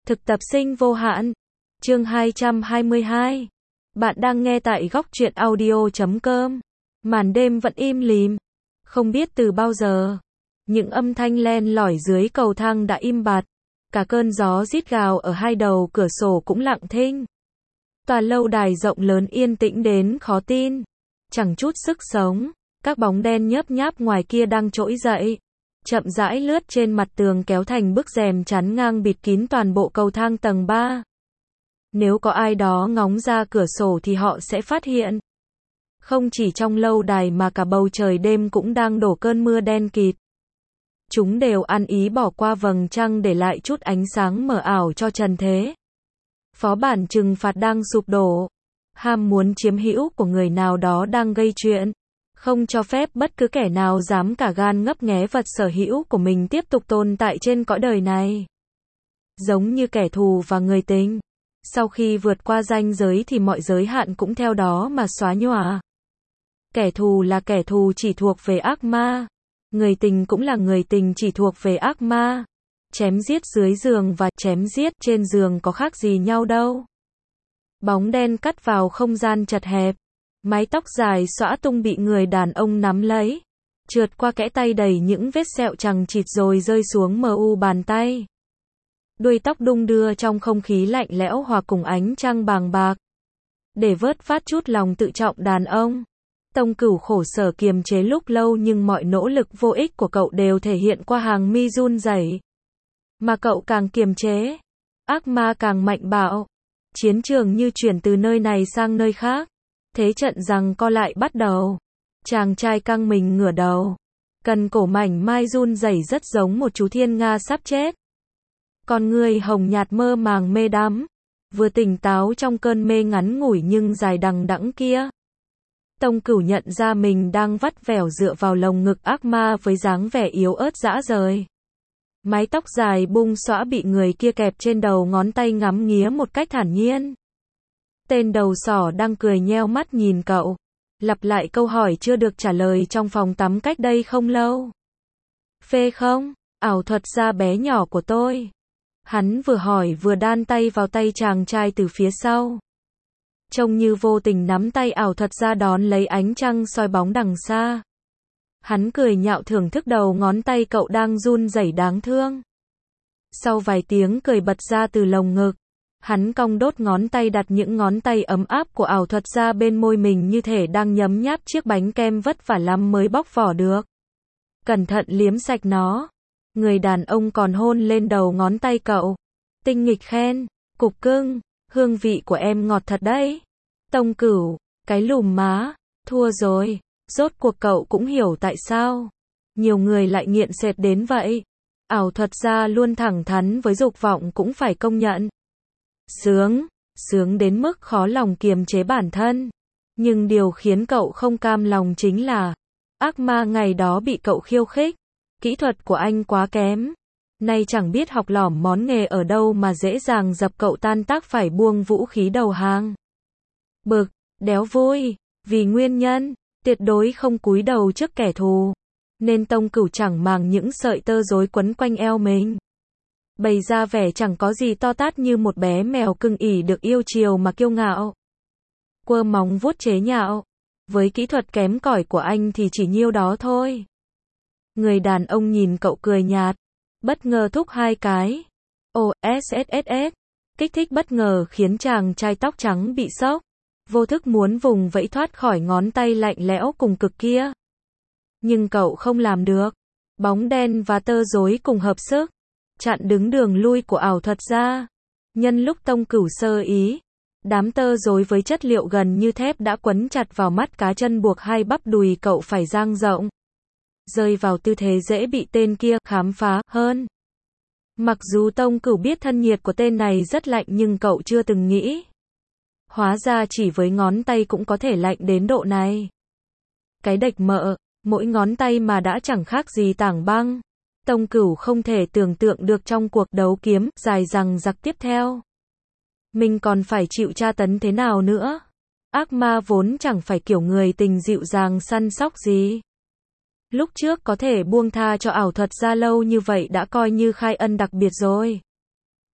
Thực tập sinh vô hạn. Chương 222. Bạn đang nghe tại góc truyện audio.com. Màn đêm vẫn im lìm. Không biết từ bao giờ, những âm thanh len lỏi dưới cầu thang đã im bặt. Cả cơn gió rít gào ở hai đầu cửa sổ cũng lặng thinh. Tòa lâu đài rộng lớn yên tĩnh đến khó tin. Chẳng chút sức sống. Các bóng đen nhấp nháp ngoài kia đang trỗi dậy, chậm rãi lướt trên mặt tường kéo thành bức rèm chắn ngang bịt kín toàn bộ cầu thang tầng 3. Nếu có ai đó ngóng ra cửa sổ thì họ sẽ phát hiện. Không chỉ trong lâu đài mà cả bầu trời đêm cũng đang đổ cơn mưa đen kịt. Chúng đều ăn ý bỏ qua vầng trăng để lại chút ánh sáng mờ ảo cho trần thế. Phó bản trừng phạt đang sụp đổ. Ham muốn chiếm hữu của người nào đó đang gây chuyện. Không cho phép bất cứ kẻ nào dám cả gan ngấp nghé vật sở hữu của mình tiếp tục tồn tại trên cõi đời này. Giống như kẻ thù và người tình. Sau khi vượt qua ranh giới thì mọi giới hạn cũng theo đó mà xóa nhòa. Kẻ thù là kẻ thù chỉ thuộc về ác ma. Người tình cũng là người tình chỉ thuộc về ác ma. Chém giết dưới giường và chém giết trên giường có khác gì nhau đâu. Bóng đen cắt vào không gian chật hẹp. Mái tóc dài xõa tung bị người đàn ông nắm lấy, trượt qua kẽ tay đầy những vết sẹo chằng chịt rồi rơi xuống mờ u bàn tay. Đuôi tóc đung đưa trong không khí lạnh lẽo hòa cùng ánh trăng bàng bạc. Để vớt vát chút lòng tự trọng đàn ông, Tông Cửu khổ sở kiềm chế lúc lâu nhưng mọi nỗ lực vô ích của cậu đều thể hiện qua hàng mi run rẩy. Mà cậu càng kiềm chế, ác ma càng mạnh bạo. Chiến trường như chuyển từ nơi này sang nơi khác. Thế trận giằng co lại bắt đầu. Chàng trai căng mình ngửa đầu. Cần cổ mảnh mai run rẩy rất giống một chú thiên nga sắp chết. Con người hồng nhạt mơ màng mê đắm. Vừa tỉnh táo trong cơn mê ngắn ngủi nhưng dài đằng đẵng kia. Tông Cửu nhận ra mình đang vắt vẻo dựa vào lồng ngực ác ma với dáng vẻ yếu ớt dã rời. Mái tóc dài bung xõa bị người kia kẹp trên đầu ngón tay ngắm nghía một cách thản nhiên. Tên đầu sỏ đang cười nheo mắt nhìn cậu. Lặp lại câu hỏi chưa được trả lời trong phòng tắm cách đây không lâu. Phê không? Ảo thuật gia bé nhỏ của tôi. Hắn vừa hỏi vừa đan tay vào tay chàng trai từ phía sau. Trông như vô tình nắm tay ảo thuật gia đón lấy ánh trăng soi bóng đằng xa. Hắn cười nhạo thưởng thức đầu ngón tay cậu đang run rẩy đáng thương. Sau vài tiếng cười bật ra từ lồng ngực, hắn cong đốt ngón tay đặt những ngón tay ấm áp của ảo thuật gia bên môi mình như thể đang nhấm nháp chiếc bánh kem vất vả lắm mới bóc vỏ được. Cẩn thận liếm sạch nó. Người đàn ông còn hôn lên đầu ngón tay cậu. Tinh nghịch khen, cục cưng, hương vị của em ngọt thật đấy. Tông Cửu, cái lùm má, thua rồi. Rốt cuộc cậu cũng hiểu tại sao nhiều người lại nghiện sệt đến vậy. Ảo thuật gia luôn thẳng thắn với dục vọng cũng phải công nhận. Sướng đến mức khó lòng kiềm chế bản thân. Nhưng điều khiến cậu không cam lòng chính là ác ma ngày đó bị cậu khiêu khích. Kỹ thuật của anh quá kém. Nay chẳng biết học lỏm món nghề ở đâu mà dễ dàng dập cậu tan tác phải buông vũ khí đầu hàng. Bực, đéo vui, vì nguyên nhân tuyệt đối không cúi đầu trước kẻ thù. Nên Tông Cửu chẳng màng những sợi tơ rối quấn quanh eo mình. Bày ra vẻ chẳng có gì to tát như một bé mèo cưng ỉ được yêu chiều mà kiêu ngạo. Quơ móng vuốt chế nhạo. Với kỹ thuật kém cỏi của anh thì chỉ nhiêu đó thôi. Người đàn ông nhìn cậu cười nhạt. Bất ngờ thúc hai cái. OSSSS. Kích thích bất ngờ khiến chàng trai tóc trắng bị sốc. Vô thức muốn vùng vẫy thoát khỏi ngón tay lạnh lẽo cùng cực kia. Nhưng cậu không làm được. Bóng đen và tơ rối cùng hợp sức. Chặn đứng đường lui của ảo thuật gia. Nhân lúc Tông Cửu sơ ý, đám tơ rối với chất liệu gần như thép đã quấn chặt vào mắt cá chân buộc hai bắp đùi cậu phải dang rộng. Rơi vào tư thế dễ bị tên kia khám phá hơn. Mặc dù Tông Cửu biết thân nhiệt của tên này rất lạnh nhưng cậu chưa từng nghĩ. Hóa ra chỉ với ngón tay cũng có thể lạnh đến độ này. Cái đệch mợ, mỗi ngón tay mà đã chẳng khác gì tảng băng. Tông Cửu không thể tưởng tượng được trong cuộc đấu kiếm dài dằng dặc tiếp theo. Mình còn phải chịu tra tấn thế nào nữa. Ác ma vốn chẳng phải kiểu người tình dịu dàng săn sóc gì. Lúc trước có thể buông tha cho ảo thuật gia lâu như vậy đã coi như khai ân đặc biệt rồi.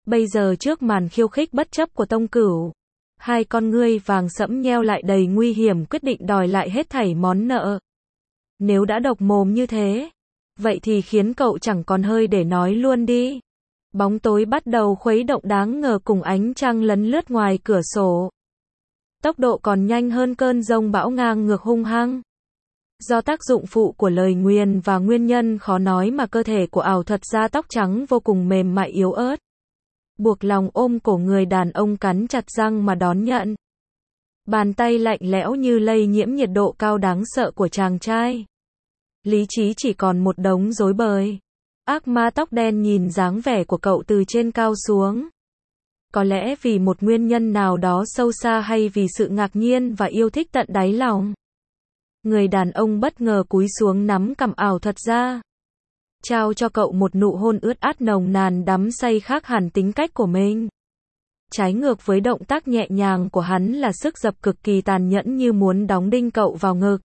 Bây giờ trước màn khiêu khích bất chấp của Tông Cửu, hai con ngươi vàng sẫm nheo lại đầy nguy hiểm, quyết định đòi lại hết thảy món nợ. Nếu đã độc mồm như thế, vậy thì khiến cậu chẳng còn hơi để nói luôn đi. Bóng tối bắt đầu khuấy động đáng ngờ cùng ánh trăng lấn lướt ngoài cửa sổ. Tốc độ còn nhanh hơn cơn giông bão ngang ngược hung hăng. Do tác dụng phụ của lời nguyền và nguyên nhân khó nói mà cơ thể của ảo thuật gia tóc trắng vô cùng mềm mại yếu ớt. Buộc lòng ôm cổ người đàn ông cắn chặt răng mà đón nhận. Bàn tay lạnh lẽo như lây nhiễm nhiệt độ cao đáng sợ của chàng trai. Lý trí chỉ còn một đống rối bời. Ác ma tóc đen nhìn dáng vẻ của cậu từ trên cao xuống. Có lẽ vì một nguyên nhân nào đó sâu xa hay vì sự ngạc nhiên và yêu thích tận đáy lòng. Người đàn ông bất ngờ cúi xuống nắm cằm ảo thuật gia. Trao cho cậu một nụ hôn ướt át nồng nàn đắm say khác hẳn tính cách của mình. Trái ngược với động tác nhẹ nhàng của hắn là sức dập cực kỳ tàn nhẫn như muốn đóng đinh cậu vào ngực.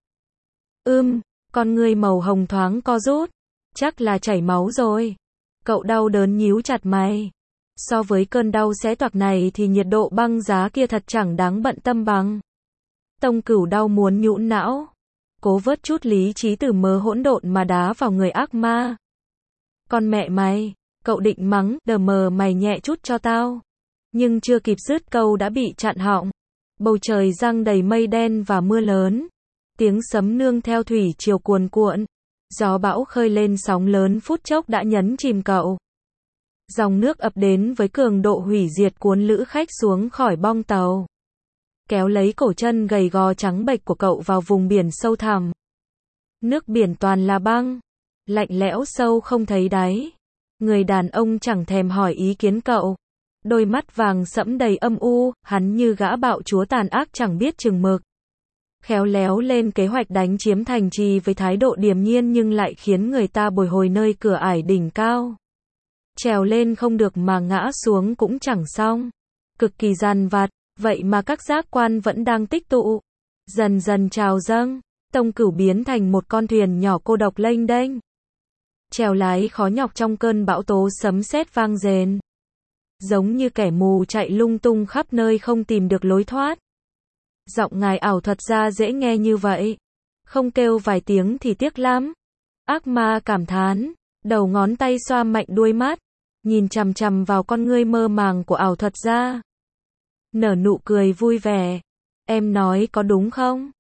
Con người màu hồng thoáng co rút. Chắc là chảy máu rồi. Cậu đau đớn nhíu chặt mày. So với cơn đau xé toạc này thì nhiệt độ băng giá kia thật chẳng đáng bận tâm bằng. Tông Cửu đau muốn nhũn não. Cố vớt chút lý trí từ mớ hỗn độn mà đá vào người ác ma. Con mẹ mày, cậu định mắng, đờ mờ mày nhẹ chút cho tao. Nhưng chưa kịp dứt câu đã bị chặn họng. Bầu trời giăng đầy mây đen và mưa lớn. Tiếng sấm nương theo thủy triều cuồn cuộn. Gió bão khơi lên sóng lớn phút chốc đã nhấn chìm cậu. Dòng nước ập đến với cường độ hủy diệt cuốn lữ khách xuống khỏi bong tàu. Kéo lấy cổ chân gầy gò trắng bệch của cậu vào vùng biển sâu thẳm. Nước biển toàn là băng. Lạnh lẽo sâu không thấy đáy. Người đàn ông chẳng thèm hỏi ý kiến cậu. Đôi mắt vàng sẫm đầy âm u, hắn như gã bạo chúa tàn ác chẳng biết chừng mực. Khéo léo lên kế hoạch đánh chiếm thành trì với thái độ điềm nhiên nhưng lại khiến người ta bồi hồi nơi cửa ải đỉnh cao. Trèo lên không được mà ngã xuống cũng chẳng xong. Cực kỳ dằn vặt, vậy mà các giác quan vẫn đang tích tụ. Dần dần trào dâng, Tông Cửu biến thành một con thuyền nhỏ cô độc lênh đênh. Chèo lái khó nhọc trong cơn bão tố sấm sét vang rền. Giống như kẻ mù chạy lung tung khắp nơi không tìm được lối thoát. Giọng ngài ảo thuật gia dễ nghe như vậy. Không kêu vài tiếng thì tiếc lắm. Ác ma cảm thán, đầu ngón tay xoa mạnh đuôi mắt, nhìn chằm chằm vào con ngươi mơ màng của ảo thuật gia. Nở nụ cười vui vẻ. Em nói có đúng không?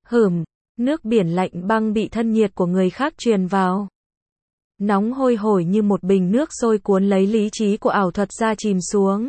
Nước biển lạnh băng bị thân nhiệt của người khác truyền vào. Nóng hôi hổi như một bình nước sôi cuốn lấy lý trí của ảo thuật gia chìm xuống.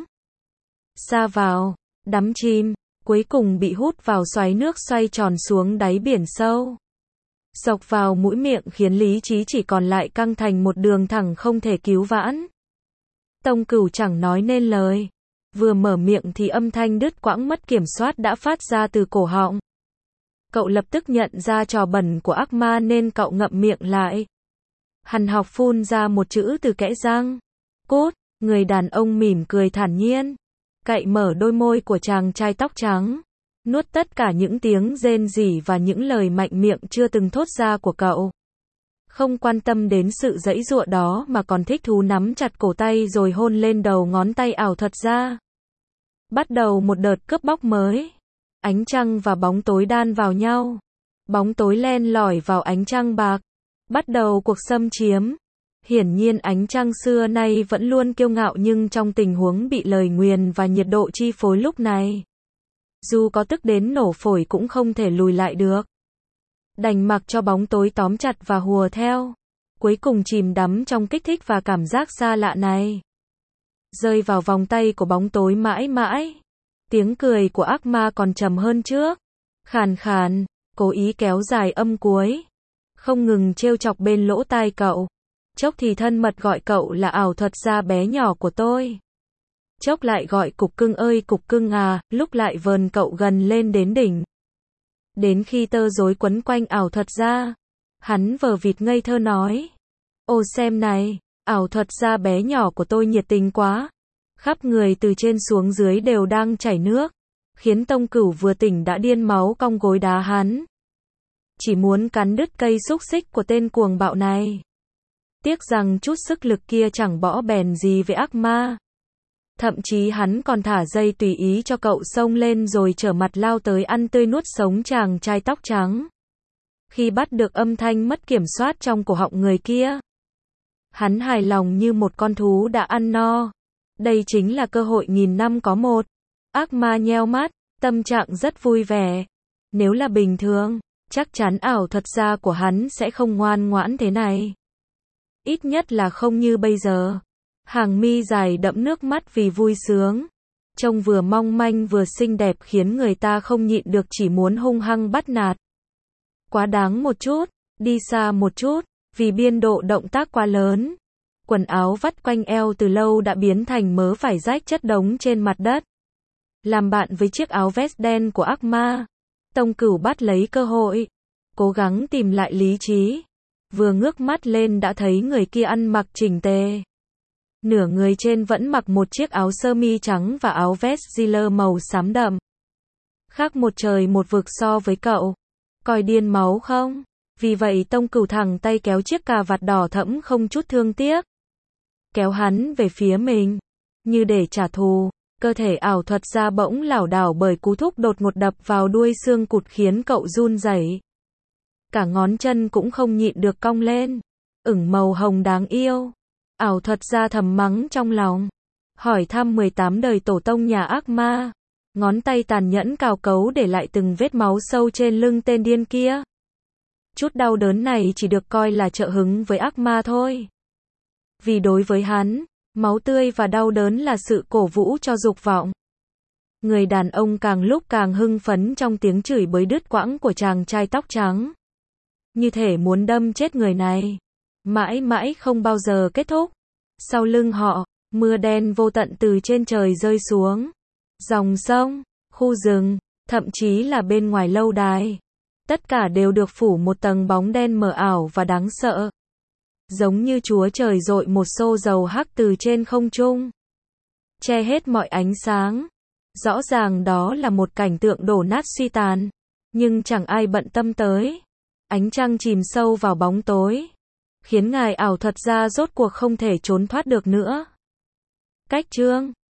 Sa vào, đắm chìm, cuối cùng bị hút vào xoáy nước xoay tròn xuống đáy biển sâu. Sộc vào mũi miệng khiến lý trí chỉ còn lại căng thành một đường thẳng không thể cứu vãn. Tông Cửu chẳng nói nên lời. Vừa mở miệng thì âm thanh đứt quãng mất kiểm soát đã phát ra từ cổ họng. Cậu lập tức nhận ra trò bẩn của ác ma nên cậu ngậm miệng lại. Hằn học phun ra một chữ từ kẽ răng. Cút, người đàn ông mỉm cười thản nhiên. Cậy mở đôi môi của chàng trai tóc trắng. Nuốt tất cả những tiếng rên rỉ và những lời mạnh miệng chưa từng thốt ra của cậu. Không quan tâm đến sự giãy giụa đó mà còn thích thú nắm chặt cổ tay rồi hôn lên đầu ngón tay ảo thuật gia. Bắt đầu một đợt cướp bóc mới. Ánh trăng và bóng tối đan vào nhau. Bóng tối len lỏi vào ánh trăng bạc. Bắt đầu cuộc xâm chiếm. Hiển nhiên ánh trăng xưa nay vẫn luôn kiêu ngạo nhưng trong tình huống bị lời nguyền và nhiệt độ chi phối lúc này. Dù có tức đến nổ phổi cũng không thể lùi lại được. Đành mặc cho bóng tối tóm chặt và hùa theo. Cuối cùng chìm đắm trong kích thích và cảm giác xa lạ này. Rơi vào vòng tay của bóng tối mãi mãi. Tiếng cười của ác ma còn trầm hơn trước. Khàn khàn, cố ý kéo dài âm cuối. Không ngừng trêu chọc bên lỗ tai cậu. Chốc thì thân mật gọi cậu là ảo thuật gia bé nhỏ của tôi. Chốc lại gọi cục cưng ơi cục cưng à, lúc lại vờn cậu gần lên đến đỉnh. Đến khi tơ rối quấn quanh ảo thuật gia, hắn vờ vịt ngây thơ nói. Ô xem này, ảo thuật gia bé nhỏ của tôi nhiệt tình quá. Khắp người từ trên xuống dưới đều đang chảy nước. Khiến Tông Cửu vừa tỉnh đã điên máu cong gối đá hắn. Chỉ muốn cắn đứt cây xúc xích của tên cuồng bạo này. Tiếc rằng chút sức lực kia chẳng bỏ bèn gì với ác ma. Thậm chí hắn còn thả dây tùy ý cho cậu xông lên rồi trở mặt lao tới ăn tươi nuốt sống chàng trai tóc trắng. Khi bắt được âm thanh mất kiểm soát trong cổ họng người kia, hắn hài lòng như một con thú đã ăn no. Đây chính là cơ hội nghìn năm có một. Ác ma nheo mắt, tâm trạng rất vui vẻ. Nếu là bình thường, chắc chắn ảo thuật gia của hắn sẽ không ngoan ngoãn thế này. Ít nhất là không như bây giờ. Hàng mi dài đẫm nước mắt vì vui sướng. Trông vừa mong manh vừa xinh đẹp khiến người ta không nhịn được chỉ muốn hung hăng bắt nạt. Quá đáng một chút, đi xa một chút, vì biên độ động tác quá lớn. Quần áo vắt quanh eo từ lâu đã biến thành mớ vải rách chất đống trên mặt đất. Làm bạn với chiếc áo vest đen của ác ma, Tông Cửu bắt lấy cơ hội, cố gắng tìm lại lý trí. Vừa ngước mắt lên đã thấy người kia ăn mặc chỉnh tề. Nửa người trên vẫn mặc một chiếc áo sơ mi trắng và áo vest Giller màu xám đậm. Khác một trời một vực so với cậu. Coi điên máu không? Vì vậy Tông Cửu thẳng tay kéo chiếc cà vạt đỏ thẫm không chút thương tiếc. Kéo hắn về phía mình, như để trả thù. Cơ thể ảo thuật gia bỗng lảo đảo bởi cú thúc đột ngột đập vào đuôi xương cụt khiến cậu run rẩy. Cả ngón chân cũng không nhịn được cong lên. Ửng màu hồng đáng yêu. Ảo thuật gia thầm mắng trong lòng. Hỏi thăm 18 đời tổ tông nhà ác ma. Ngón tay tàn nhẫn cào cấu để lại từng vết máu sâu trên lưng tên điên kia. Chút đau đớn này chỉ được coi là trợ hứng với ác ma thôi. Vì đối với hắn, máu tươi và đau đớn là sự cổ vũ cho dục vọng. Người đàn ông càng lúc càng hưng phấn trong tiếng chửi bới đứt quãng của chàng trai tóc trắng. Như thể muốn đâm chết người này. Mãi mãi không bao giờ kết thúc. Sau lưng họ, mưa đen vô tận từ trên trời rơi xuống. Dòng sông, khu rừng, thậm chí là bên ngoài lâu đài. Tất cả đều được phủ một tầng bóng đen mờ ảo và đáng sợ. Giống như Chúa Trời dội một xô dầu hắc từ trên không trung. Che hết mọi ánh sáng. Rõ ràng đó là một cảnh tượng đổ nát suy tàn. Nhưng chẳng ai bận tâm tới. Ánh trăng chìm sâu vào bóng tối. Khiến ngài ảo thuật gia rốt cuộc không thể trốn thoát được nữa. Cách chương